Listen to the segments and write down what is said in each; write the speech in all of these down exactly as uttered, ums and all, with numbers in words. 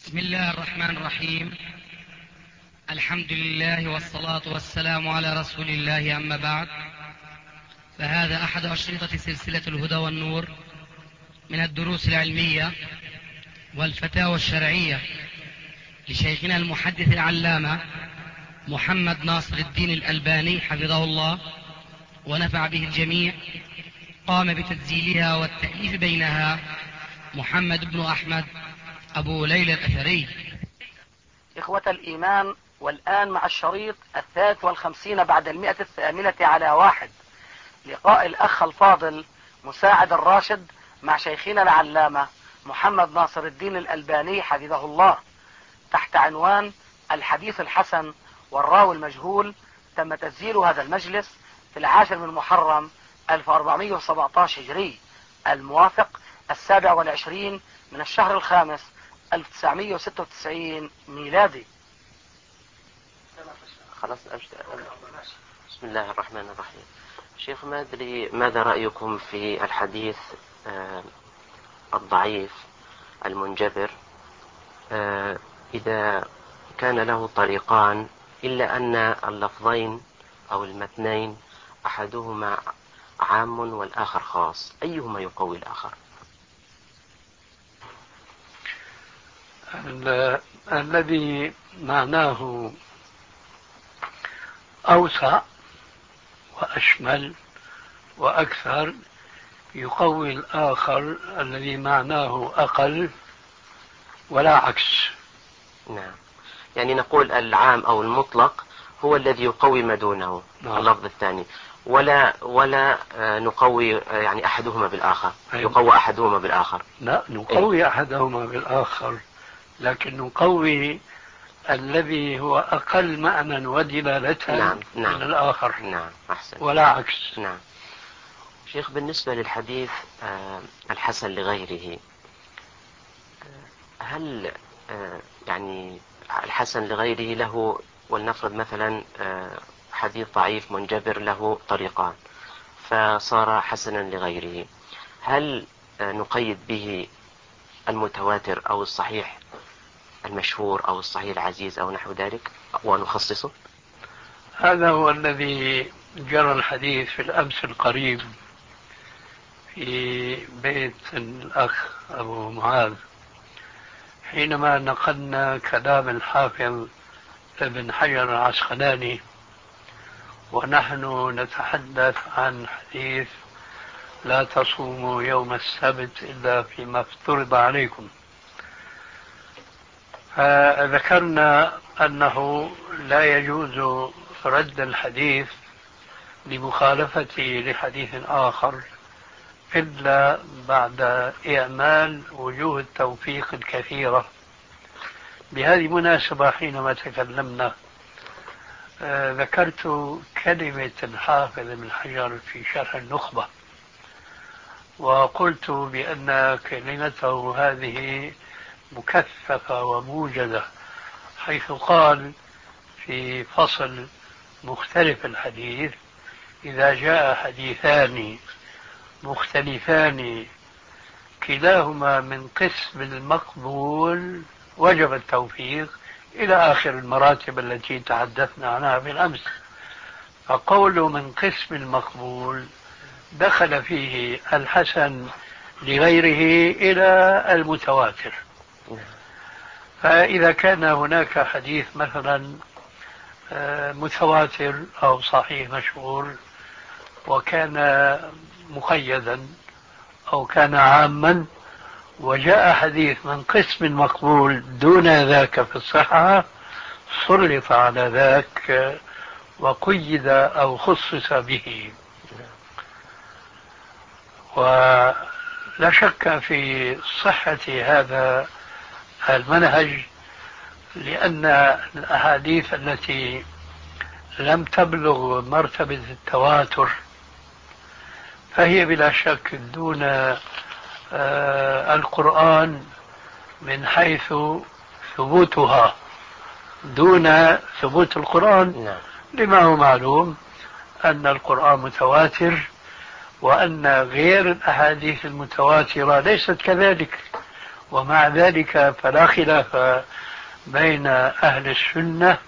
بسم الله الرحمن الرحيم. الحمد لله والصلاة والسلام على رسول الله، أما بعد، فهذا أحد أشرطة سلسلة الهدى والنور من الدروس العلمية والفتاوى الشرعية لشيخنا المحدث العلامة محمد ناصر الدين الألباني حفظه الله ونفع به الجميع. قام بتسجيلها والتأليف بينها محمد بن أحمد أبو ليلى الأثري. إخوة الإيمان، والآن مع الشريط الثالث والخمسين بعد المئة الثامنة على واحد، لقاء الأخ الفاضل مساعد الراشد مع شيخنا العلامة محمد ناصر الدين الألباني حفظه الله، تحت عنوان الحديث الحسن والراوي المجهول. تم تسجيل هذا المجلس في العاشر من محرم ألف وأربعمئة وسبعة عشر هجري، الموافق السابع والعشرين من الشهر الخامس ألف وتسعمئة وستة وتسعين ميلادي. خلاص أبشر. بسم الله الرحمن الرحيم. شيخ، ما أدري ماذا رأيكم في الحديث آه الضعيف المنجبر آه إذا كان له طريقان إلا أن اللفظين أو المتنين أحدهما عام والآخر خاص، أيهما يقوي الآخر؟ الذي معناه أوسع وأشمل وأكثر يقوي الآخر الذي معناه أقل، ولا عكس. نعم، يعني نقول العام أو المطلق هو الذي يقوي ما دونه. نعم. اللفظ الثاني ولا ولا نقوي يعني أحدهما بالآخر. أيوة. يقوي أحدهما بالآخر. لا، نقوي إيه؟ أحدهما بالآخر، لكن نقوي الذي هو أقل معنى ودلالة. نعم. نعم. من الآخر. نعم، أحسن. ولا عكس. نعم. شيخ، بالنسبة للحديث آه الحسن لغيره، هل آه يعني الحسن لغيره له، ولنفرض مثلا آه حديث ضعيف منجبر له طريقان فصار حسنا لغيره، هل آه نقيد به المتواتر أو الصحيح المشهور أو الصحيح العزيز أو نحو ذلك ونخصصه؟ هذا هو الذي جرى الحديث في الأمس القريب في بيت الأخ أبو معاذ، حينما نقلنا كلام الحافظ ابن حجر العسقلاني ونحن نتحدث عن حديث لا تصوموا يوم السبت إلا فيما افترض عليكم، فذكرنا أنه لا يجوز رد الحديث لمخالفته لحديث آخر إلا بعد إعمال وجوه التوفيق الكثيرة. بهذه المناسبة حينما تكلمنا آه ذكرت كلمة الحافظ ابن حجر في شرح النخبة، وقلت بأن كلمته هذه مكثفة وموجزة، حيث قال في فصل مختلف الحديث: إذا جاء حديثان مختلفان كلاهما من قسم المقبول وجب التوفيق، إلى آخر المراتب التي تحدثنا عنها بالأمس. فقول من قسم المقبول دخل فيه الحسن لغيره إلى المتواتر. فإذا كان هناك حديث مثلا متواتر أو صحيح مشهور وكان مقيدا أو كان عاما، وجاء حديث من قسم مقبول دون ذاك في الصحة، سلط على ذاك وقيد أو خصص به. ولا شك في صحة هذا المنهج، لأن الأحاديث التي لم تبلغ مرتبة التواتر فهي بلا شك دون آه القرآن من حيث ثبوتها، دون ثبوت القرآن، لما هو معلوم أن القرآن متواتر، وأن غير الأحاديث المتواترة ليست كذلك، ومع ذلك فلا خلاف بين أهل السنة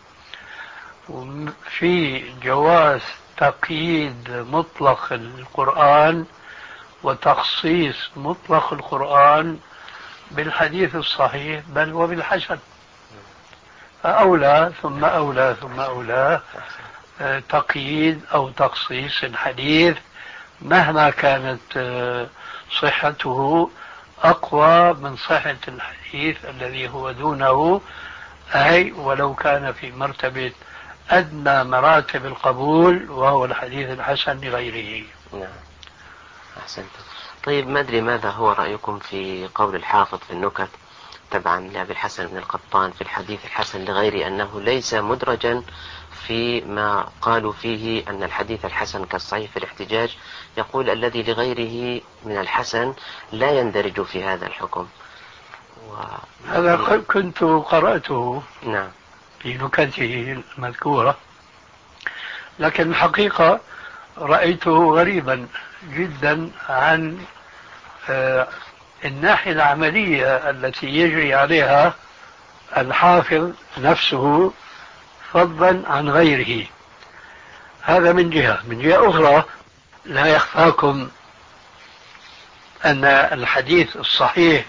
في جواز تقييد مطلق القرآن وتخصيص مطلق القرآن بالحديث الصحيح بل وبالحسن، فأولى ثم أولى ثم أولى تقييد أو تخصيص الحديث مهما كانت صحته أقوى من صحة الحديث الذي هو دونه، أي ولو كان في مرتبة أدنى مراتب القبول وهو الحديث الحسن لغيره. نعم أحسنت. طيب ما أدري ماذا هو رأيكم في قول الحافظ في النكت تبعا لأبي الحسن بن القطان في الحديث الحسن لغيره أنه ليس مدرجا فيما قالوا فيه أن الحديث الحسن كالصحيح في الاحتجاج، يقول الذي لغيره من الحسن لا يندرج في هذا الحكم. و... هذا كنت قرأته نعم في نكته المذكورة، لكن الحقيقة رأيته غريبا جدا عن الناحية العملية التي يجري عليها الحافظ نفسه فضلا عن غيره. هذا من جهة. من جهة أخرى لا يخفاكم أن الحديث الصحيح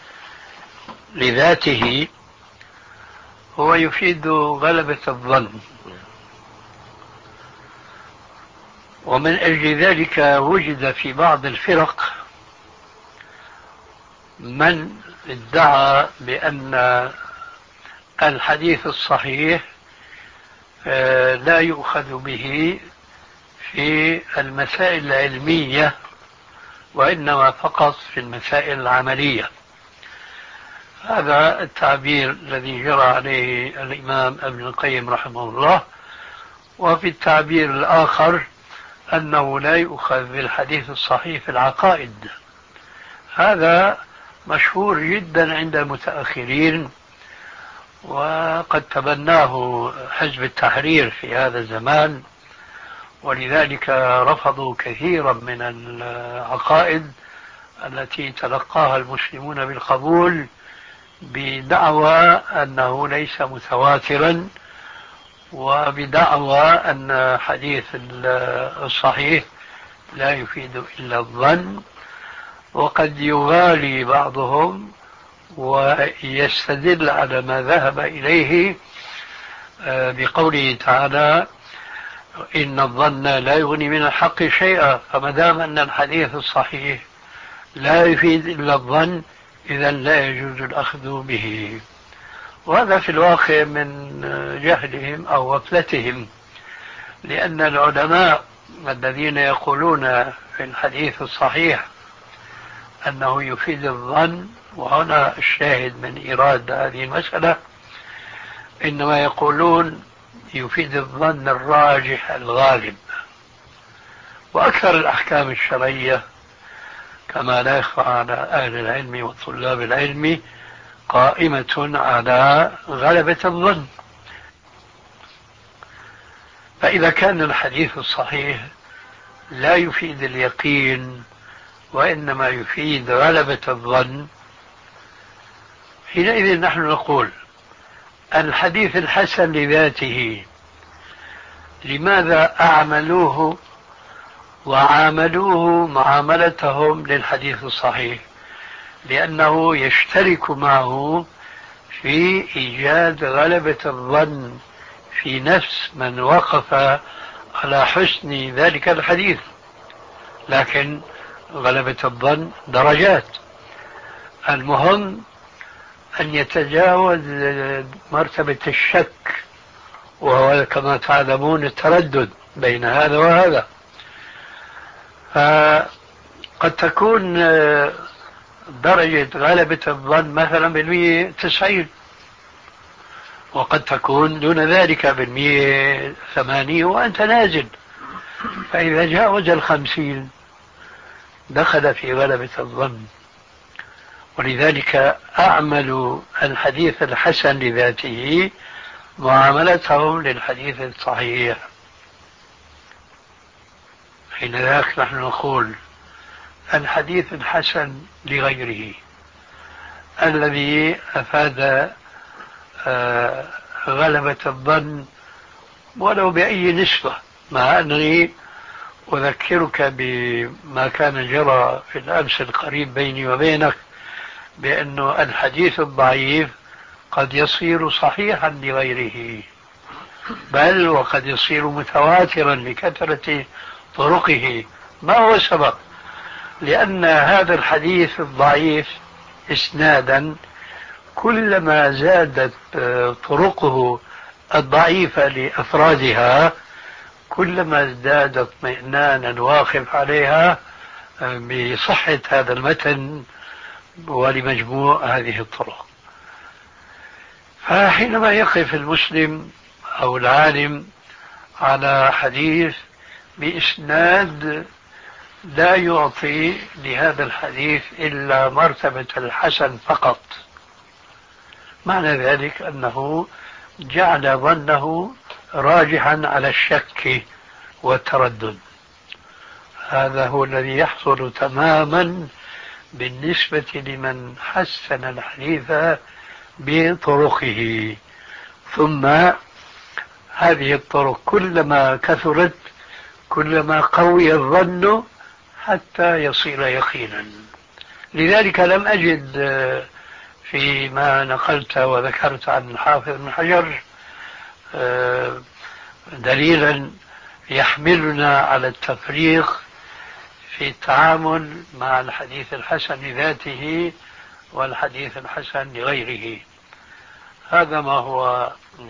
لذاته هو يفيد غلبة الظن، ومن أجل ذلك وجد في بعض الفرق من ادعى بأن الحديث الصحيح لا يؤخذ به في المسائل العلمية وإنما فقط في المسائل العملية. هذا التعبير الذي جرى عليه الإمام ابن القيم رحمه الله. وفي التعبير الآخر أنه لا يؤخذ بالحديث الصحيح في العقائد. هذا مشهور جدا عند المتأخرين، وقد تبناه حزب التحرير في هذا الزمان، ولذلك رفضوا كثيرا من العقائد التي تلقاها المسلمون بالقبول بدعوى أنه ليس متواترا، وبدعوى أن حديث الصحيح لا يفيد إلا الظن. وقد يغالي بعضهم ويستدل على ما ذهب إليه بقوله تعالى إن الظن لا يغني من الحق شيئا، فما دام أن الحديث الصحيح لا يفيد إلا الظن إذا لا يجوز الأخذ به. وهذا في الواقع من جهلهم أو غفلتهم، لأن العلماء الذين يقولون في الحديث الصحيح أنه يفيد الظن، وهنا الشاهد من إيراد هذه المسألة، إنما يقولون يفيد الظن الراجح الغالب. وأكثر الأحكام الشرعية كما لا يخفى على أهل العلم وطلاب العلم قائمة على غلبة الظن. فإذا كان الحديث الصحيح لا يفيد اليقين وإنما يفيد غلبة الظن، حينئذ نحن نقول الحديث الحسن لذاته لماذا أعملوه وعاملوه معاملتهم للحديث الصحيح؟ لأنه يشترك معه في إيجاد غلبة الظن في نفس من وقف على حسن ذلك الحديث. لكن غلبة الظن درجات، المهم أن يتجاوز مرتبة الشك، وهو كما تعلمون التردد بين هذا وهذا. فقد تكون درجة غلبة الظن مثلا بالمية تسعين، وقد تكون دون ذلك بالمية ثمانية وأنت نازل. فإذا جاوز الخمسين دخل في غلبة الظن. ولذلك أعمل الحديث الحسن لذاته معاملتهم للحديث الصحيح. حين ذاك نحن نقول الحديث الحسن لغيره الذي أفاد آه غلبة الظن ولو بأي نسبة، مع أنني أذكرك بما كان جرى في الأمس القريب بيني وبينك، بأن الحديث الضعيف قد يصير صحيحا لغيره، بل وقد يصير متواترا لكثرة طرقه. ما هو السبب؟ لأن هذا الحديث الضعيف إسنادا كلما زادت طرقه الضعيفة لأفرادها كلما ازداد اطمئنانا واقف عليها بصحة هذا المتن ولمجموع هذه الطرق. فحينما يقف المسلم أو العالم على حديث بإسناد لا يعطي لهذا الحديث إلا مرتبة الحسن فقط، معنى ذلك أنه جعل ظنه راجحا على الشك والتردد. هذا هو الذي يحصل تماما بالنسبة لمن حسن الحديث بطرقه. ثم هذه الطرق كلما كثرت كلما قوي الظن حتى يصير يقينا. لذلك لم أجد فيما نقلت وذكرت عن الحافظ بن حجر دليلا يحملنا على التفريق في التعامل مع الحديث الحسن لذاته والحديث الحسن لغيره. هذا ما هو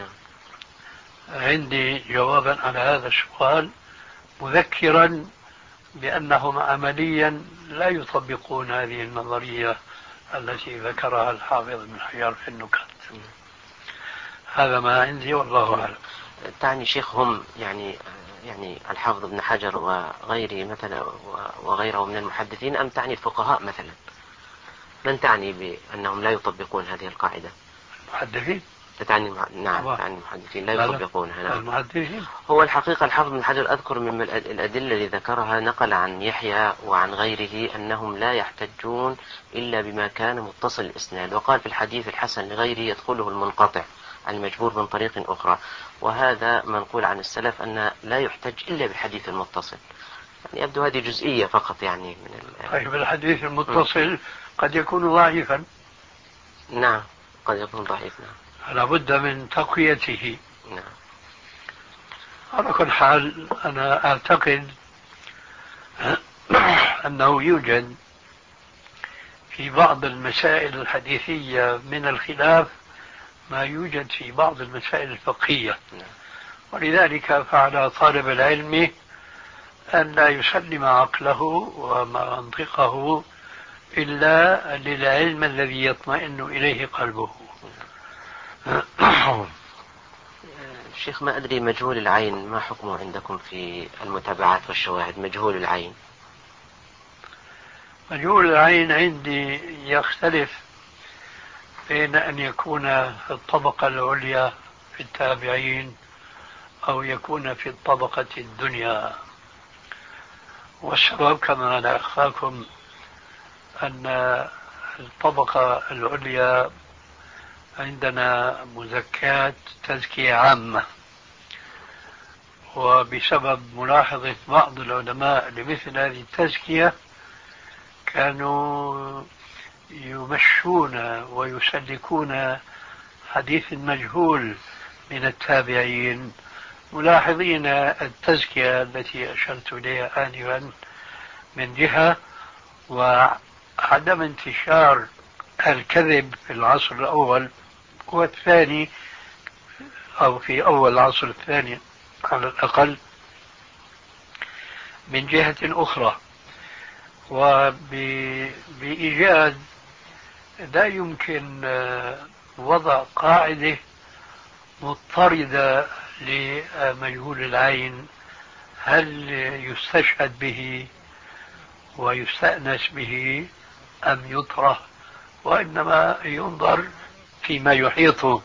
عندي جوابا على هذا السؤال، مذكرا بأنهم عمليا لا يطبقون هذه النظرية التي ذكرها الحافظ بن حجر في النكت. هذا ما عندي والله أعلم. تعني شيخ هم يعني يعني الحافظ بن حجر وغيره مثلا وغيره من المحدثين، أم تعني الفقهاء مثلا؟ من تعني بأنهم لا يطبقون هذه القاعدة؟ المحدثين. تعني نعم تعني المحدثين لا يطبقونها. نعم. المحدثين. هو الحقيقة الحافظ بن حجر أذكر من الأدلة اللي ذكرها نقل عن يحيى وعن غيره أنهم لا يحتجون إلا بما كان متصل الإسناد، وقال في الحديث الحسن لغيره يدخله المنقطع المجبور من طريق أخرى، وهذا منقول عن السلف أن لا يحتج إلا بالحديث المتصل. يعني يبدو هذه جزئية فقط يعني من ال... طيب الحديث المتصل م. قد يكون ضعيفا. نعم قد يكون ضعيف. نعم لابد من تقويته. نعم. على كل حال أنا أعتقد أنه يوجد في بعض المسائل الحديثية من الخلاف ما يوجد في بعض المسائل الفقهية، ولذلك فعلى طالب العلم أن لا يسلم عقله ومنطقه إلا للعلم الذي يطمئن إليه قلبه. شيخ ما أدري مجهول العين ما حكمه عندكم في المتابعات والشواهد؟ مجهول العين مجهول العين عندي يختلف بين أن يكون في الطبقة العليا في التابعين أو يكون في الطبقة الدنيا. والسبب كما لا أخفاكم أن الطبقة العليا عندنا مزكاة تزكية عامة، وبسبب ملاحظة بعض العلماء لمثل هذه التزكية كانوا يمشون ويسلكون حديث مجهول من التابعين، ملاحظين التزكية التي أشرت إليها آنفا من جهة، وعدم انتشار الكذب في العصر الأول والثاني أو في أول العصر الثاني على الأقل من جهة أخرى، وبإيجاد لا يمكن وضع قاعدة مضطردة لمجهول العين هل يستشهد به ويستأنس به أم يطرح، وإنما ينظر فيما يحيط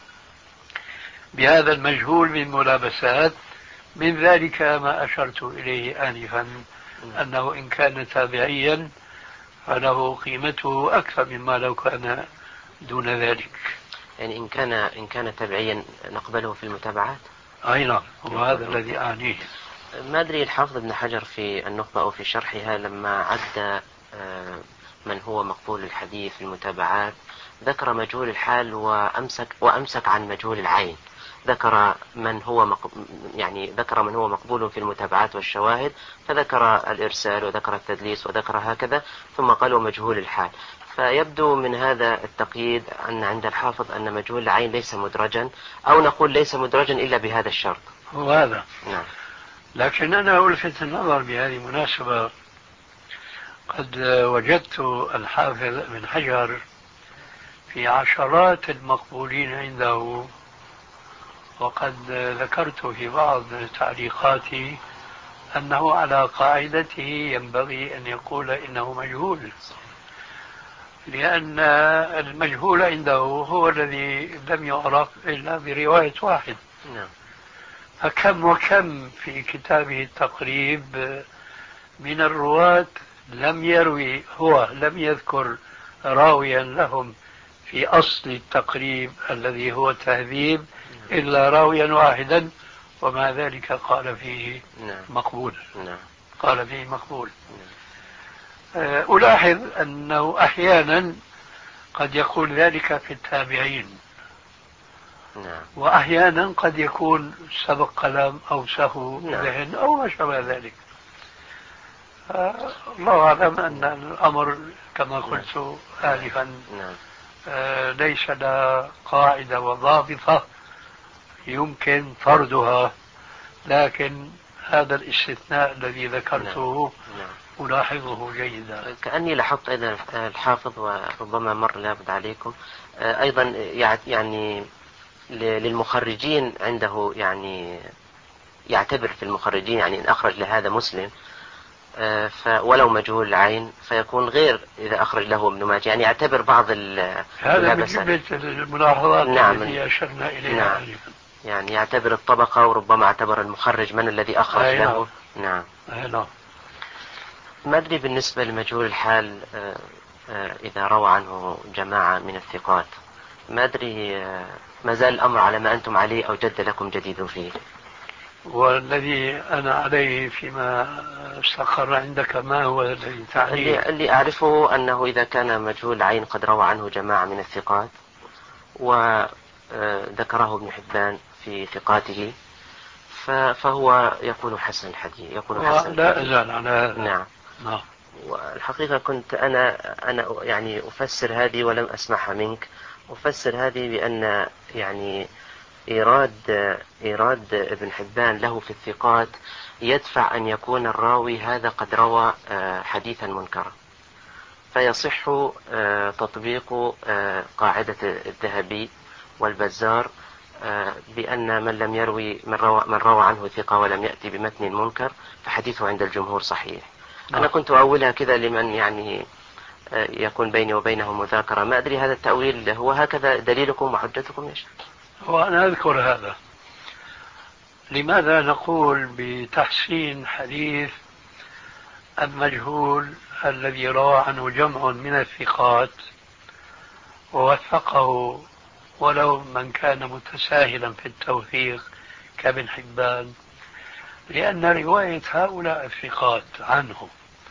بهذا المجهول من ملابسات. من ذلك ما أشرت إليه آنفا أنه إن كان تابعيا فله قيمته أكثر مما لو كان دون ذلك. يعني إن كان إن كان تبعيا نقبله في المتابعات. أي نعم، وهذا الذي أعنيه. ما أدري الحافظ ابن حجر في النخبة أو في شرحها لما عد من هو مقبول الحديث في المتابعات ذكر مجهول الحال وأمسك وأمسك عن مجهول العين. ذكر من هو مق... يعني ذكر من هو مقبول في المتابعات والشواهد، فذكر الإرسال وذكر التدليس وذكر هكذا، ثم قالوا مجهول الحال. فيبدو من هذا التقييد أن عند الحافظ أن مجهول العين ليس مدرجا، أو نقول ليس مدرجا إلا بهذا الشرط. هو هذا. نعم. لكن أنا ألفت النظر بهذه المناسبة، قد وجدت الحافظ ابن حجر في عشرات المقبولين عنده، وقد ذكرت في بعض تعليقاتي أنه على قاعدته ينبغي أن يقول إنه مجهول، لأن المجهول عنده هو الذي لم يعرف إلا برواية واحد. نعم. فكم وكم في كتابه التقريب من الرواة لم يروي، هو لم يذكر راويا لهم في أصل التقريب الذي هو التهذيب إلا راويا واحدا، ومع ذلك قال فيه مقبول. قال فيه مقبول. ألاحظ أنه أحيانا قد يقول ذلك في التابعين، وأحيانا قد يكون سبق قلم أو سهو ذهن أو ما شابه ذلك. الله أعلم أن الأمر كما قلت آلفا ليس له قاعدة وضابطة يمكن فرضها، لكن هذا الاستثناء الذي ذكرته ألاحظه جيدا. كأني لاحظت أيضا الحافظ، وربما مر لابد عليكم أيضا، يعني للمخرجين عنده، يعني يعتبر في المخرجين يعني إن أخرج لهذا مسلم ولو مجهول العين فيكون غير إذا أخرج له ابن ماجه، يعني يعتبر بعض هذا من جملة الملاحظات نعم. التي أشرنا إليها. نعم. يعني يعتبر الطبقة، وربما اعتبر المخرج من الذي أخرج أي له. نعم. نعم. نعم. ما أدري بالنسبة لمجهول الحال إذا روى عنه جماعة من الثقات، ما أدري ما زال الأمر على ما أنتم عليه أو جد لكم جديد فيه؟ والذي أنا عليه فيما استقر عندك ما هو الذي تعنيه؟ اللي, اللي أعرفه أنه إذا كان مجهول العين قد روى عنه جماعة من الثقات وذكره ابن حبان في ثقاته فهو يكون حسن الحديث، يكون حسن لا أزال على هذا. نعم. نعم. والحقيقة كنت أنا أنا يعني أفسر هذه ولم أسمعها منك، أفسر هذه بأن يعني إيراد إيراد ابن حبان له في الثقات يدفع أن يكون الراوي هذا قد روى حديثا منكرا، فيصح تطبيق قاعدة الذهبي والبزار بأن من لم يروي من روى, من روى عنه ثقة ولم يأتي بمتن منكر فحديثه عند الجمهور صحيح. أنا كنت أولها كذا لمن يعني يكون بيني وبينه مذاكرة، ما أدري هذا التأويل هو هكذا دليلكم وحجتكم يا شيخ؟ وأنا أذكر هذا. لماذا نقول بتحسين حديث المجهول الذي روى عنه جمع من الثقات ووثقه ولو من كان متساهلا في التوثيق كابن حبان؟ لأن رواية هؤلاء الثقات عنه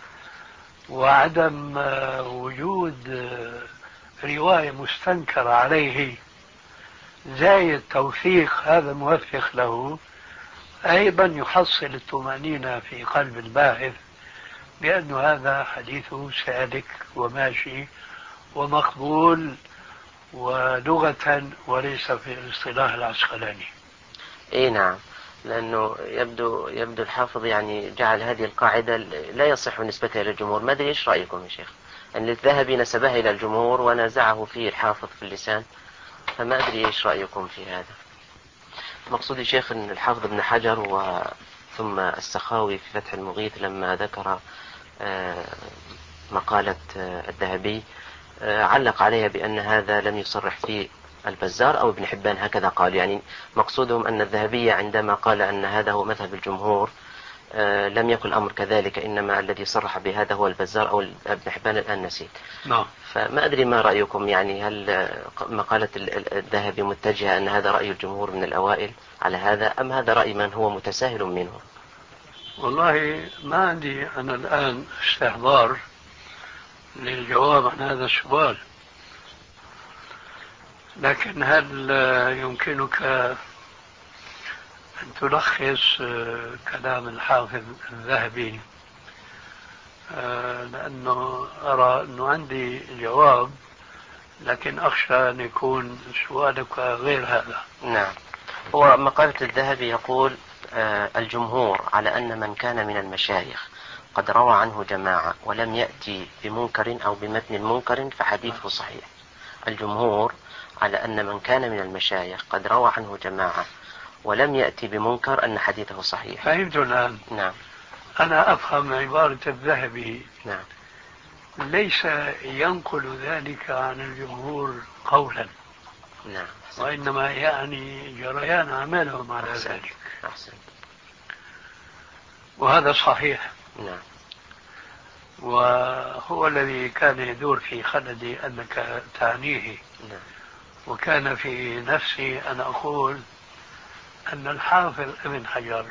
وعدم وجود رواية مستنكرة عليه زايد توثيق هذا الموثق له أيضا يحصل الطمأنينة في قلب الباحث بأن هذا حديثه سالك وماشي ومقبول ولغة وليس في الاصطلاح العسقلاني. اي نعم، لأنه يبدو يبدو الحافظ يعني جعل هذه القاعدة لا يصح نسبتها إلى الجمهور. ما أدري إيش رأيكم يا شيخ؟ أن الذهبي نسبها إلى الجمهور ونازعه فيه الحافظ في اللسان، فما أدري إيش رأيكم في هذا؟ مقصودي شيخ أن الحافظ ابن حجر وثم السخاوي في فتح المغيث لما ذكر مقالة الذهبي علق عليها بأن هذا لم يصرح فيه البزار أو ابن حبان، هكذا قال. يعني مقصودهم أن الذهبي عندما قال أن هذا هو مذهب الجمهور لم يكن الأمر كذلك، إنما الذي صرح بهذا هو البزار أو ابن حبان، الآن نسيت. نعم. فما أدري ما رأيكم، يعني هل مقالة الذهبي متجهة أن هذا رأي الجمهور من الأوائل على هذا، أم هذا رأي من هو متساهل منه؟ والله ما عندي أنا الآن استحضار للجواب عن هذا السؤال، لكن هل يمكنك أن تلخص كلام الحافظ الذهبي؟ لأنه أرى أنه عندي جواب، لكن أخشى أن يكون سؤالك غير هذا. نعم، هو مقالة الذهبي يقول آه الجمهور على أن من كان من المشايخ قد روى عنه جماعة ولم يأتي بمنكر أو بمتن منكر فحديثه صحيح. الجمهور على أن من كان من المشايخ قد روى عنه جماعة ولم يأتي بمنكر أن حديثه صحيح. فهمت الآن. نعم. أنا أفهم عبارة الذهبي. نعم. ليس ينقل ذلك عن الجمهور قولا. نعم. وإنما يعني جريان عملهم على أحسن. ذلك. أحسن. وهذا صحيح. نعم. وهو الذي كان يدور في خلدي أنك تعنيه. نعم. وكان في نفسي أن أقول أن الحافظ ابن حجر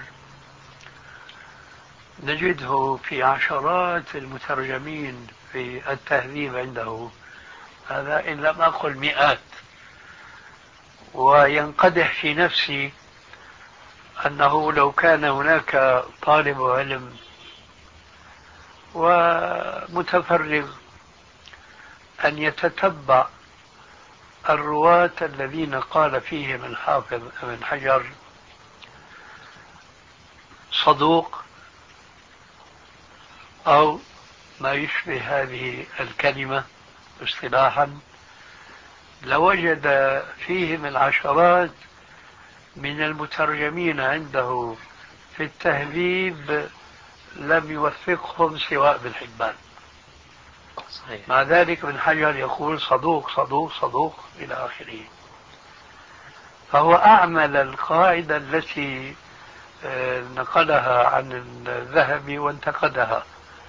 نجده في عشرات المترجمين في التهذيب عنده، هذا إن لم أقل مئات، وينقدح في نفسي أنه لو كان هناك طالب علم ومتفرغ أن يتتبع الرواة الذين قال فيهم الحافظ ابن حجر صدوق أو ما يشبه هذه الكلمة اصطلاحا، لوجد فيهم العشرات من المترجمين عنده في التهذيب لم يوثقهم سواء ابن حبان. صحيح. مع ذلك ابن حجر يقول صدوق صدوق صدوق إلى آخره. فهو أعمل القاعدة التي نقلها عن الذهبي وانتقدها.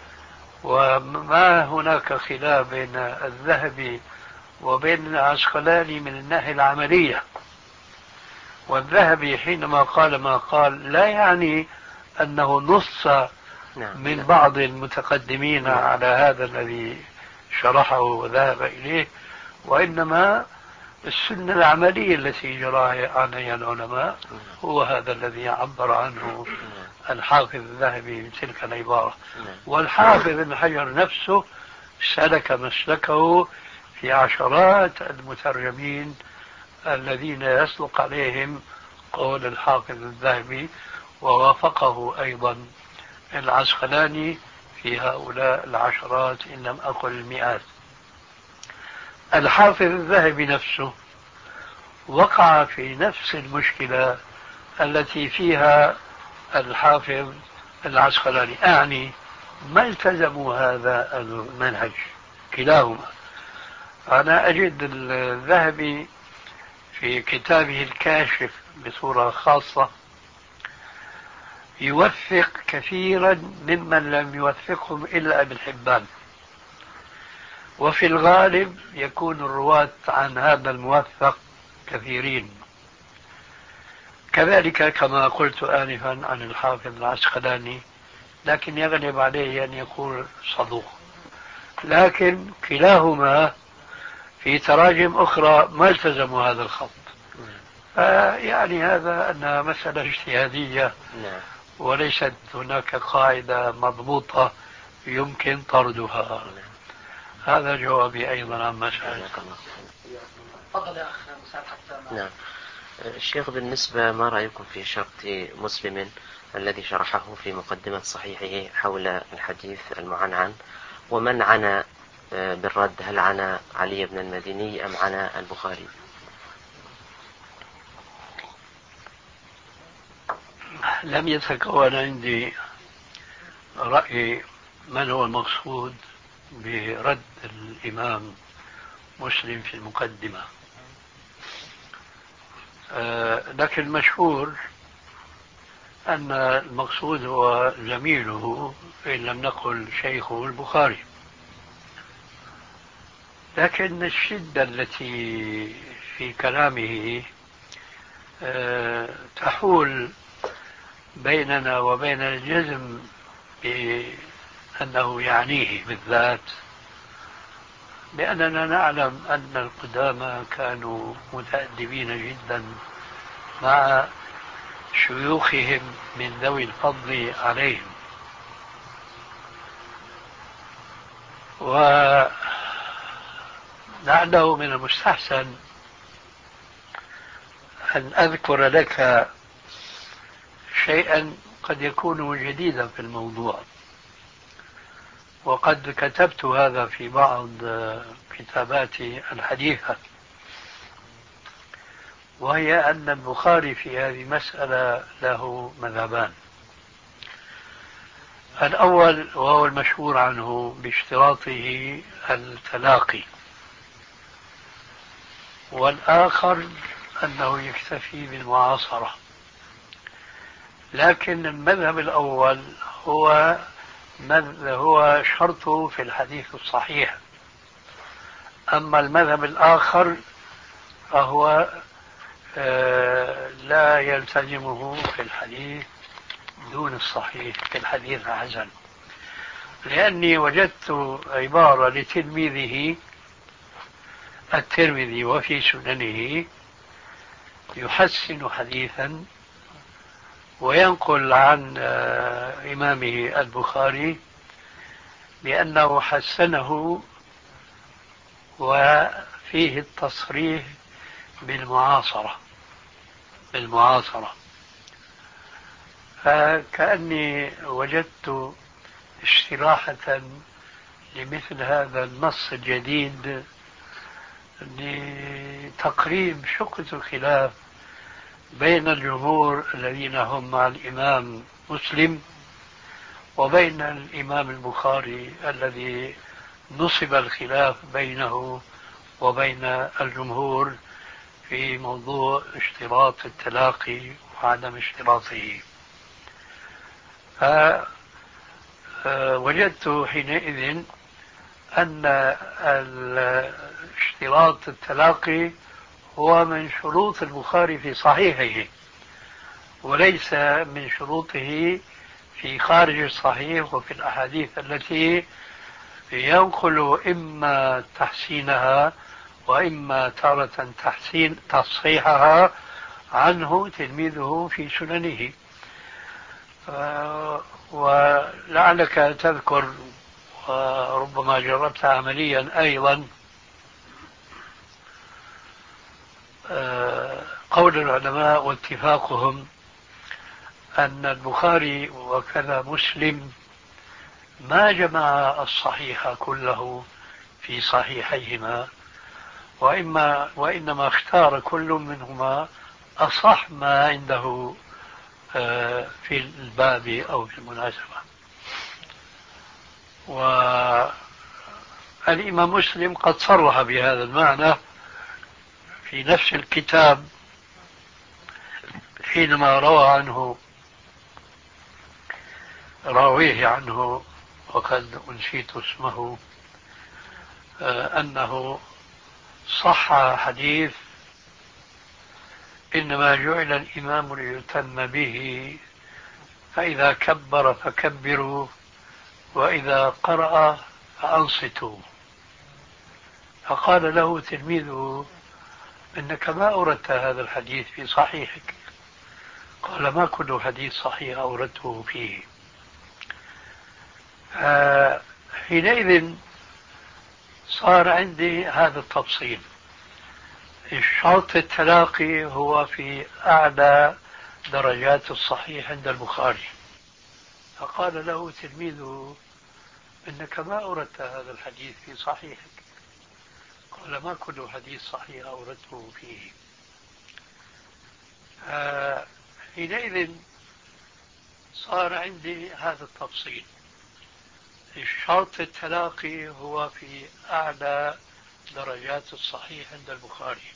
وما هناك خلاف بين الذهبي وبين العسقلاني من الناحية العملية. والذهبي حينما قال ما قال لا يعني أنه نص من بعض المتقدمين على هذا الذي شرحه وذهب إليه، وإنما السنة العملية التي جرى عليها العلماء هو هذا الذي عبر عنه الحافظ الذهبي بتلك العبارة. والحافظ ابن حجر نفسه سلك مسلكه في عشرات المترجمين الذين يسلق عليهم قول الحافظ الذهبي، ووافقه أيضا العسقلاني في هؤلاء العشرات إن لم أقل المئات. الحافظ الذهبي نفسه وقع في نفس المشكلة التي فيها الحافظ العسقلاني، أعني ما التزموا هذا المنهج كلاهما. أنا أجد الذهبي في كتابه الكاشف بصورة خاصة يوثق كثيرا ممن لم يوثقهم إلا ابن حبان، وفي الغالب يكون الرواة عن هذا الموثق كثيرين. كذلك كما قلت آنفا عن الحافظ العسقلاني، لكن يغلب عليه أن يقول صدوق. لكن كلاهما في تراجم أخرى ما التزموا هذا الخط. يعني هذا أنها مسألة اجتهادية وليست هناك قاعدة مضبوطة يمكن طردها. هذا جوابي أيضا عن مسألة. تفضل يا أخ مساعد حتى. نعم. الشيخ، بالنسبة ما رأيكم في شرط مسلم الذي شرحه في مقدمة صحيحه حول الحديث المعنعن، ومن عنا بالرد هل عنا علي بن المديني أم عنا البخاري؟ لم يتكون عندي رأي من هو المقصود برد الإمام مسلم في المقدمة، أه لكن المشهور أن المقصود هو زميله إن لم نقل شيخه البخاري. لكن الشدة التي في كلامه تحول بيننا وبين الجزم بأنه يعنيه بالذات، لأننا نعلم أن القدامى كانوا متأدبين جدا مع شيوخهم من ذوي الفضل عليهم. ولعله من المستحسن أن أذكر لك شيئا قد يكون جديدا في الموضوع، وقد كتبت هذا في بعض كتاباتي الحديثة، وهي أن البخاري في هذه المسألة له مذهبان. الأول وهو المشهور عنه باشتراطه التلاقي، والآخر أنه يكتفي بالمعاصرة. لكن المذهب الأول هو هو شرطه في الحديث الصحيح، أما المذهب الآخر فهو لا يلتزمه في الحديث دون الصحيح في الحديث الحسن. لأني وجدت عبارة لتلميذه الترمذي وفي سننه يحسن حديثا وينقل عن إمامه البخاري بأنه حسنه وفيه التصريح بالمعاصرة بالمعاصرة فكأني وجدت استراحة لمثل هذا النص الجديد لتقريب شقة الخلاف بين الجمهور الذين هم مع الإمام مسلم وبين الإمام البخاري الذي نصب الخلاف بينه وبين الجمهور في موضوع اشتراط التلاقي وعدم اشتراطه. فوجدت حينئذ أن اشتراط التلاقي هو من شروط البخاري في صحيحه وليس من شروطه في خارج الصحيح وفي الأحاديث التي ينقل إما تحسينها وإما تارة تحسين تصحيحها عنه تلميذه في سننه. ولعلك تذكر وربما جربت عمليا أيضا قول العلماء واتفاقهم أن البخاري وكذا مسلم ما جمع الصحيح كله في صحيحيهما، وإما وإنما اختار كل منهما أصح ما عنده في الباب أو في المناسبة. والإمام مسلم قد صرح بهذا المعنى في نفس الكتاب حينما روى عنه راويه عنه وقد أنسيت اسمه أنه صح حديث إنما جعل الإمام ليتم به فإذا كبر فكبروا وإذا قرأ فأنصتوا. فقال له تلميذه إنك ما أوردت هذا الحديث في صحيحك. قال ما كل حديث صحيح أوردته فيه. حينئذ صار عندي هذا التفصيل. الشرط التلاقي هو في أعلى درجات الصحيح عند البخاري. فقال له تلميذه إنك ما أوردت هذا الحديث في صحيحك. قال ما كل حديث صحيح أوردته فيه. حينئذ صار عندي هذا التفصيل. الشرط التلاقي هو في أعلى درجات الصحيح عند البخاري،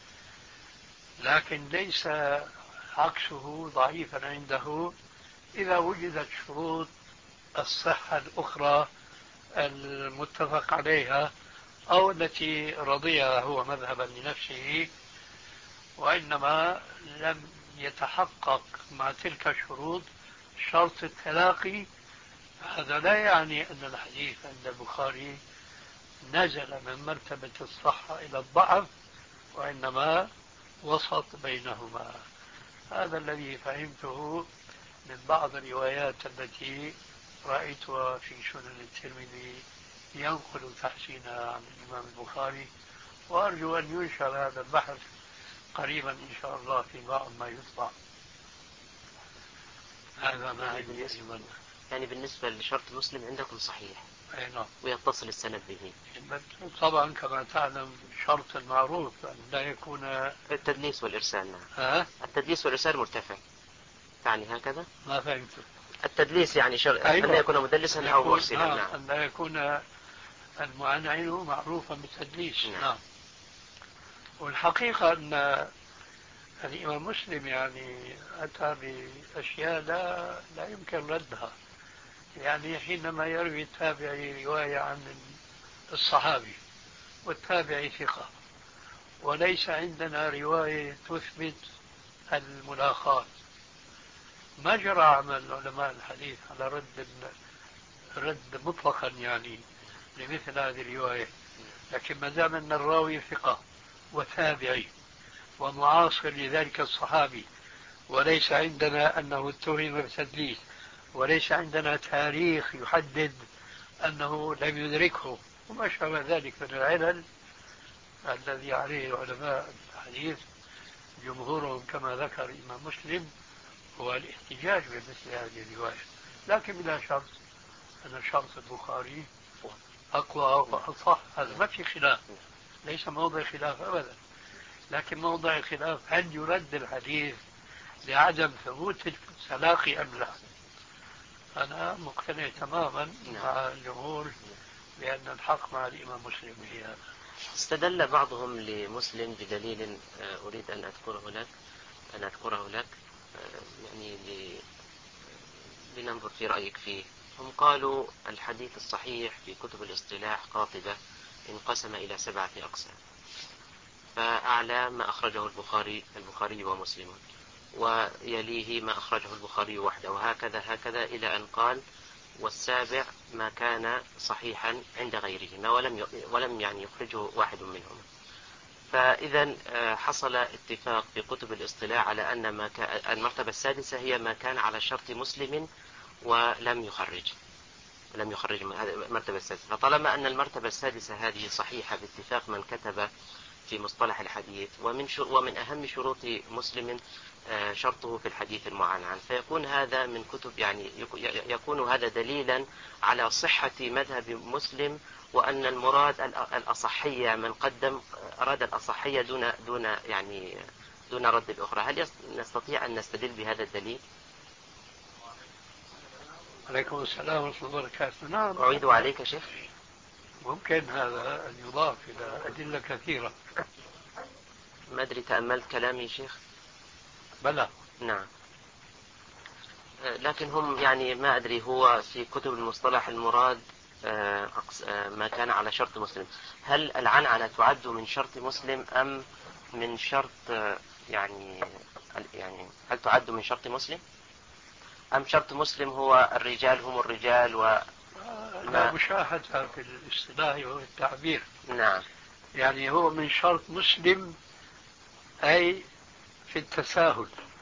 لكن ليس عكسه ضعيفا عنده إذا وجدت شروط الصحة الأخرى المتفق عليها أو التي رضيها هو مذهبا لنفسه، وإنما لم يتحقق مع تلك الشروط شرط التلاقي، هذا لا يعني أن الحديث عند البخاري نزل من مرتبة الصحة إلى الضعف، وإنما وسط بينهما. هذا الذي فهمته من بعض الروايات التي رأيتها في سنن الترمذي ينقل تحسينها عن الإمام البخاري، وأرجو أن ينشر هذا البحث قريبا إن شاء الله في بعض ما يطبع. هذا ما يعني عندي بالنسبة, أيضا. يعني بالنسبة لشرط مسلم عندكم صحيح أي نعم. ويتصل السند به. طبعا كما تعلم شرط معروف أن لا يكون التدليس والإرسال. نعم. ها؟ التدليس والإرسال مرتفع، يعني هكذا. ما فهمت. التدليس يعني شر... أيوة. أن لا يكون مدلسا أو مرسلا. نعم. نعم. أن لا يكون المعنعن معروفا بالتدليس. نعم. نعم. والحقيقة أن الإمام مسلم يعني أتى بأشياء لا لا يمكن ردها. يعني حينما يروي التابعي رواية عن الصحابي والتابعي ثقة، وليس عندنا رواية تثبت الملاقات، ما جرى عمل علماء الحديث على رد رد مطلقا يعني لمثل هذه الرواية. لكن ما دام أن الراوي ثقة وتابعي ومعاصر لذلك الصحابي، وليس عندنا أنه اتهم بالتدليس، وليس عندنا تاريخ يحدد أنه لم يدركه وما شابه ذلك من العلل الذي عليه علماء الحديث جمهورهم كما ذكر الإمام مسلم هو الاحتجاج بمثل هذه الرواية. لكن بلا شرط أن شرط البخاري أقوى وأصح، هذا ما في خلاف، ليس موضع خلاف أبدا. لكن موضع الخلاف هل يرد الحديث لعدم ثبوت التلاقي أم لا. أنا مقتنع تماما مع الجمهور بأن الحق مع الإمام مسلم في هذا. استدل بعضهم لمسلم بدليل أريد أن أذكره لك أن أذكره لك يعني لننظر في رأيك فيه. هم قالوا الحديث الصحيح في كتب الاصطلاح قاطبة انقسم إلى سبعة أقسام، فأعلى ما أخرجه البخاري البخاري ومسلم، ويليه ما أخرجه البخاري وحده، وهكذا هكذا إلى أن قال والسابع ما كان صحيحا عند غيرهما ولم ولم يعني يخرجه واحد منهما. فإذا حصل اتفاق في كتب الاصطلاح على أن ما المرتبة السادسة هي ما كان على شرط مسلم ولم يخرج لم يخرج المرتبة السادسة. فطالما أن المرتبة السادسة هذه صحيحة باتفاق من كتب في مصطلح الحديث، ومن ومن أهم شروط مسلم شرطه في الحديث المعنعن، فيكون هذا من كتب يعني يكون هذا دليلا على صحة مذهب مسلم، وأن المراد الأصحية، من قدم أراد الأصحية دون دون يعني دون رد الأخرى. هل نستطيع أن نستدل بهذا الدليل؟ عليكم السلام ورحمة الله وبركاته. نعم. أعيد عليك شيخ. ممكن هذا أن يضاف إلى أدلة كثيرة. ما أدري تأملت كلامي شيخ؟ بلى. نعم. لكن هم يعني ما أدري، هو في كتب المصطلح المراد ما كان على شرط مسلم. هل العنعنة تعد من شرط مسلم أم من شرط يعني يعني هل تعد من شرط مسلم أم شرط مسلم هو الرجال هم الرجال و لا مشاهدة في الاصطلاح والتعبير. نعم. يعني هو من شرط مسلم أي في التساهل،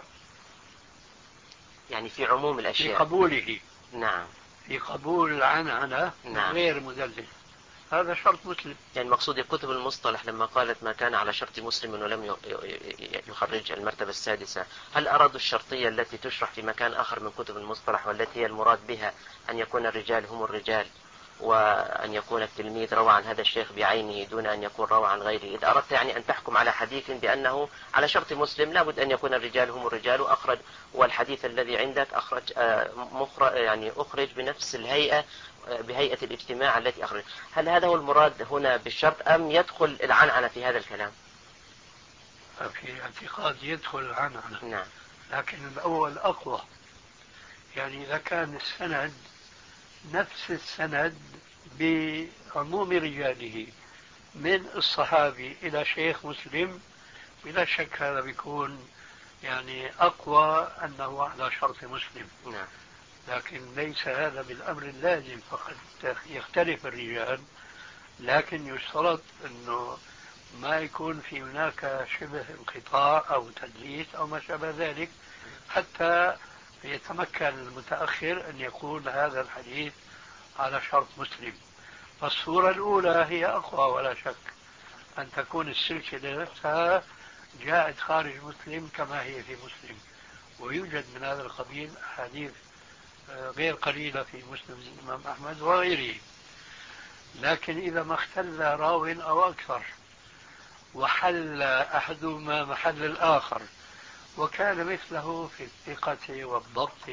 يعني في عموم الأشياء، في قبوله. نعم. في قبول العنعنة نعم. غير مدلل، هذا شرط مسلم. يعني مقصود كتب المصطلح لما قالت ما كان على شرط مسلم ولم يخرج المرتبة السادسة، هل أرادوا الشرطية التي تشرح في مكان آخر من كتب المصطلح، والتي هي المراد بها أن يكون الرجال هم الرجال، وأن يكون التلميذ روى عن هذا الشيخ بعينه دون أن يكون روى عن غيره؟ إذا أردت يعني أن تحكم على حديث بأنه على شرط مسلم لابد أن يكون الرجال هم الرجال، وأخرج والحديث الذي عندك أخرج مخرج يعني أخرج بنفس الهيئة بهيئة الاجتماع التي أخرج، هل هذا هو المراد هنا بالشرط أم يدخل العنعنة في هذا الكلام؟ في اعتقاد يدخل العنعنة. نعم. لكن الأول أقوى. يعني إذا كان السند نفس السند بعموم رجاله من الصحابي إلى شيخ مسلم بلا شك هذا بيكون يعني أقوى أنه على شرط مسلم. نعم. لكن ليس هذا بالأمر اللازم، فقد يختلف الرجال، لكن يشترط أنه ما يكون في هناك شبه انقطاع أو تدليس أو ما شابه ذلك، حتى يتمكن المتأخر أن يقول هذا الحديث على شرط مسلم. فالصورة الأولى هي أقوى ولا شك، أن تكون السلسلة نفسها جاءت خارج مسلم كما هي في مسلم، ويوجد من هذا القبيل أحاديث غير قليلة في مسلم الإمام أحمد وغيره. لكن إذا ما اختل راو أو أكثر وحل أحدهما محل الآخر وكان مثله في الثقة والضبط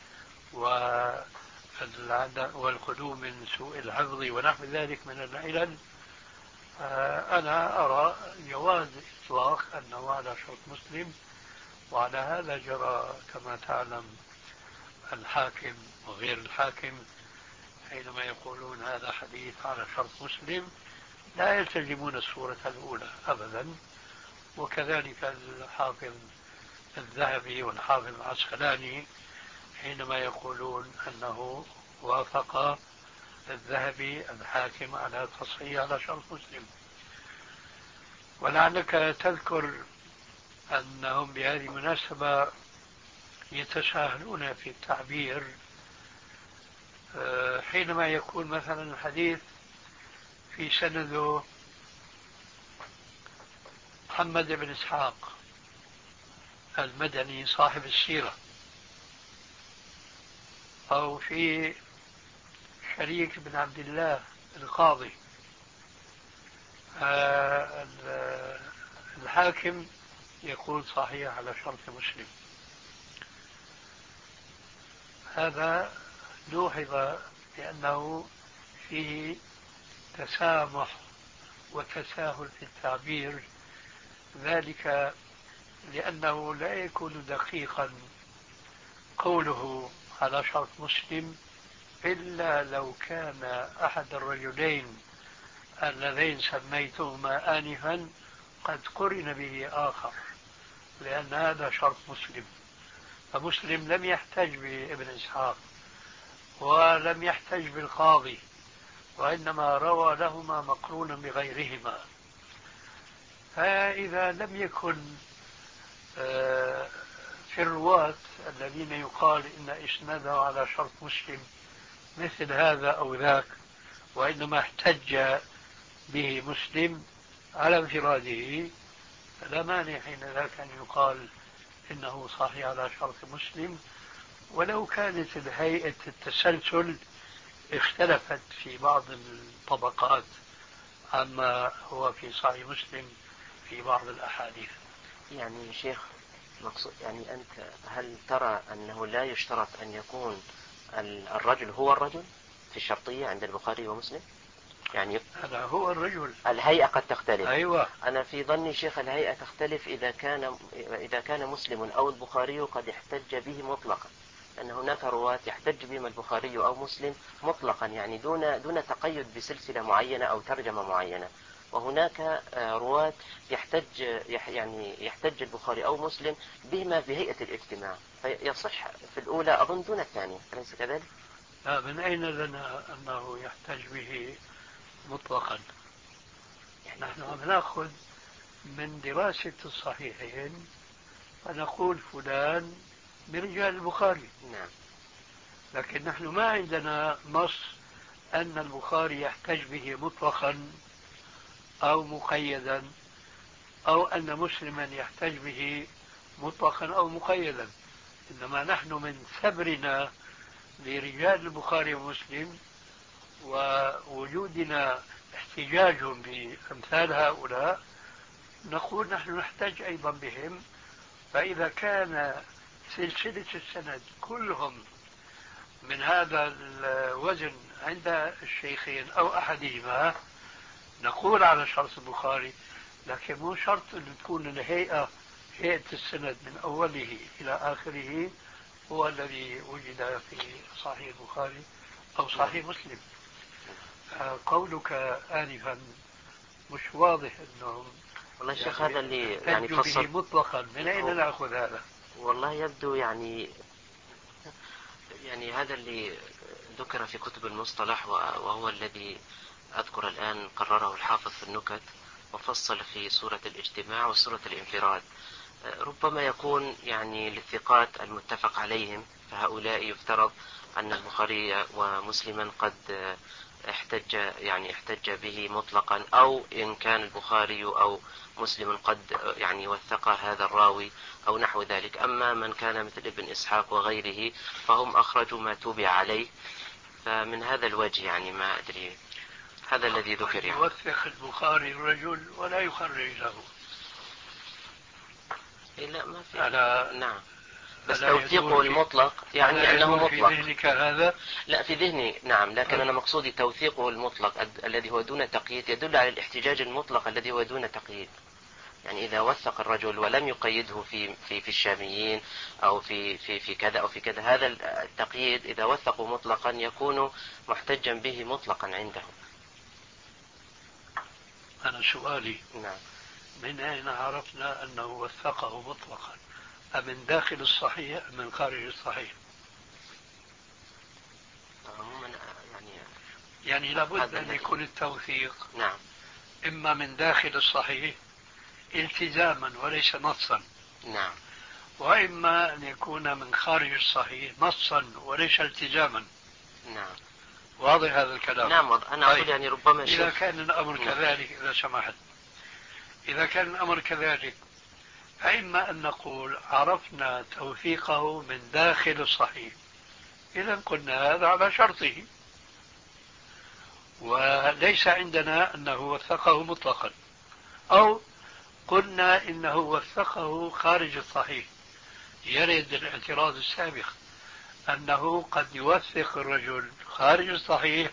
والخلو من سوء الحفظ ونحو ذلك من العلل، أنا أرى جواز إطلاق أنه على شرط مسلم. وعلى هذا جرى كما تعلم الحاكم وغير الحاكم، حينما يقولون هذا حديث على شرط مسلم لا يلتزمون الصورة الأولى أبدا. وكذلك الحافظ الذهبي والحافظ العسقلاني حينما يقولون أنه وافق الذهبي الحاكم على تصحيح على شرط مسلم. ولعلك تذكر أنهم بهذه المناسبة يتساهلون في التعبير حينما يكون مثلا الحديث في سنده محمد بن إسحاق المدني صاحب السيرة، أو في شريك بن عبد الله القاضي، الحاكم يقول صحيح على شرط مسلم. هذا لوحظ لأنه فيه تسامح وتساهل في التعبير، ذلك لأنه لا يكون دقيقا قوله على شرط مسلم إلا لو كان أحد الرجلين اللذين سميتهما آنفا قد قرن به آخر، لأن هذا شرط مسلم. فمسلم لم يحتج بابن إسحاق ولم يحتج بالقاضي، وإنما روى لهما مقرونا بغيرهما. فإذا لم يكن في الرواة الذين يقال إن إسناده على شرط مسلم مثل هذا أو ذاك، وإنما احتج به مسلم على انفراده، فلا مانع حين ذاك أن يقال إنه صحيح على شرط مسلم، ولو كانت الهيئة التسلسل اختلفت في بعض الطبقات عما هو في صحيح مسلم في بعض الأحاديث. يعني شيخ مقصود يعني أنت هل ترى أنه لا يشترط أن يكون الرجل هو الرجل في الشرطية عند البخاري ومسلم؟ يعني هذا هو الرجل، الهيئة قد تختلف. أيوة. أنا في ظني شيخ الهيئة تختلف إذا كان إذا كان مسلم أو البخاري قد احتج به مطلقا، أن هناك رواة يحتج بهم البخاري أو مسلم مطلقا، يعني دون دون تقيد بسلسلة معينة أو ترجمة معينة، وهناك رواة يحتج يعني يحتج البخاري أو مسلم بهما في هيئة الاجتماع، فيصح في الأولى أظن دون الثانية، أليس كذلك؟ لا، من أين لنا أنه يحتج به مطلقا؟ يعني نحن عم نأخذ من دراسة الصحيحين فنقول فلان من رجال البخاري. نعم. لكن نحن ما عندنا نص أن البخاري يحتج به مطلقا أو مقيدا، أو أن مسلما يحتج به مطلقا أو مقيدا. إنما نحن من ثبرنا لرجال البخاري ومسلم ووجودنا احتجاج بأمثال هؤلاء نقول نحن نحتاج أيضا بهم. فإذا كان سلسلة السند كلهم من هذا الوزن عند الشيخين أو أحدهما نقول على شرط البخاري، لكن مو شرط أن تكون الهيئة هيئة السند من أوله إلى آخره هو الذي وجد في صحيح البخاري أو صحيح مسلم. قولك آنفا مش واضح أنهم والله يا شيخ يعني هذا اللي يعني يعني به فصل مطلقا، من أين نأخذ هذا؟ والله يبدو يعني يعني هذا اللي ذكر في كتب المصطلح، وهو الذي أذكر الآن قرره الحافظ في النكت وفصل في سورة الاجتماع وسورة الانفراد. ربما يكون يعني للثقات المتفق عليهم، فهؤلاء يفترض أن البخاري ومسلما قد احتج يعني احتج به مطلقا، أو إن كان البخاري أو مسلم قد يعني وثق هذا الراوي أو نحو ذلك. أما من كان مثل ابن إسحاق وغيره فهم أخرجوا ما توبع عليه، فمن هذا الوجه يعني ما أدري، هذا الذي ذكر يعني. يوثق البخاري الرجل ولا يخرج له. إيه لا ما في. ألا نعم بس ألا توثيقه المطلق يعني أنه مطلق. في ذهنك هذا؟ لا في ذهني نعم، لكن أنا مقصودي توثيقه المطلق الذي هو دون تقييد يدل على الاحتجاج المطلق الذي هو دون تقييد. يعني إذا وثق الرجل ولم يقيده في في في الشاميين أو في في في كذا أو في كذا، هذا التقييد إذا وثقوا مطلقا يكون محتجا به مطلقا عندهم. أنا سؤالي نعم. من أين عرفنا أنه وثقه مطلقا؟ أمن داخل الصحيح أم من خارج الصحيح؟ عموما يعني يعني لابد أن يكون التوثيق نعم إما من داخل الصحيح التزاما وليس نصا، نعم، وإما أن يكون من خارج الصحيح نصا وليس التزاما. نعم واضح هذا الكلام؟ نعم أنا أقول طيب. يعني ربما إذا كان الأمر نعم. كذلك إذا سمحت، إذا كان الأمر كذلك فإما أن نقول عرفنا توثيقه من داخل الصحيح، إذا قلنا هذا على شرطه، وليس عندنا أنه وثقه مطلقا، أو قلنا إنه وثقه خارج الصحيح. يرد الاعتراض السابق أنه قد يوثق الرجل خارج الصحيح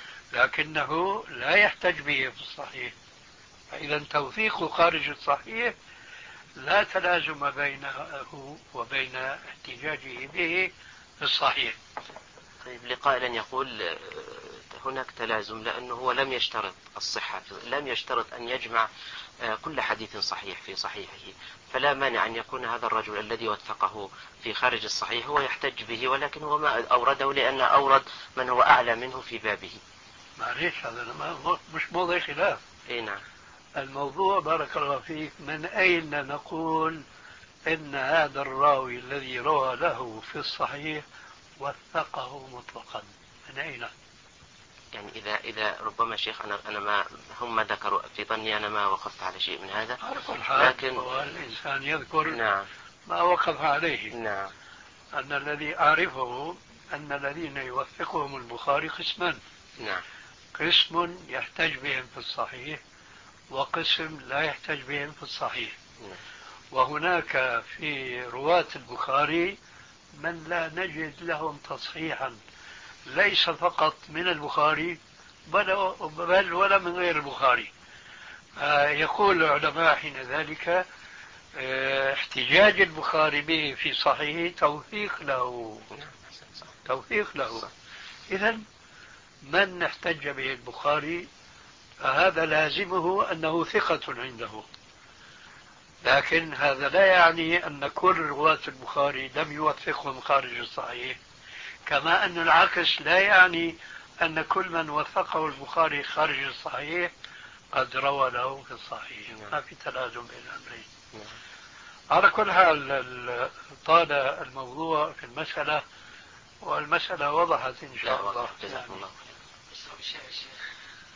لكنه لا يحتج به في الصحيح، فإذا توثيقه خارج الصحيح لا تلازم بينه وبين احتجاجه به في الصحيح. طيب لقائلا يقول هناك تلازم، لأنه هو لم يشترط الصحة، لم يشترط أن يجمع كل حديث صحيح في صحيحه، فلا مانع أن يكون هذا الرجل الذي وثقه في خارج الصحيح هو يحتج به، ولكن هو ما أورده لأن أورد من هو أعلى منه في بابه. معليش هذا ما مش موضوع خلاف. اي نعم. الموضوع بارك الله فيك من أين نقول إن هذا الراوي الذي روى له في الصحيح وثقه مطلقا؟ من أين؟ يعني إذا إذا ربما شيخ أنا أنا ما هم ما ذكروا في ظني، أنا ما وقفت على شيء من هذا، لكن هو الإنسان يذكر نعم ما وقف عليه. نعم. أن الذي أعرفه أن الذين يوثقهم البخاري قسمان. نعم. قسم يحتج بهم في الصحيح، وقسم لا يحتج بهم في الصحيح. نعم. وهناك في رواة البخاري من لا نجد لهم تصحيحا ليس فقط من البخاري بل ولا من غير البخاري. يقول العلماء حين ذلك احتجاج البخاري به في صحيحه توثيق له، توثيق له. إذن من احتج به البخاري فهذا لازمه أنه ثقة عنده، لكن هذا لا يعني أن كل رواة البخاري لم يوثقهم خارج الصحيح، كما أن العكس لا يعني أن كل من وثقه البخاري خارج الصحيح قد روى له في الصحيح. ما في تلازم بين الأمرين. على كل حال طال الموضوع في المسألة، والمسألة وضحت إن شاء الله. جزاكم الله.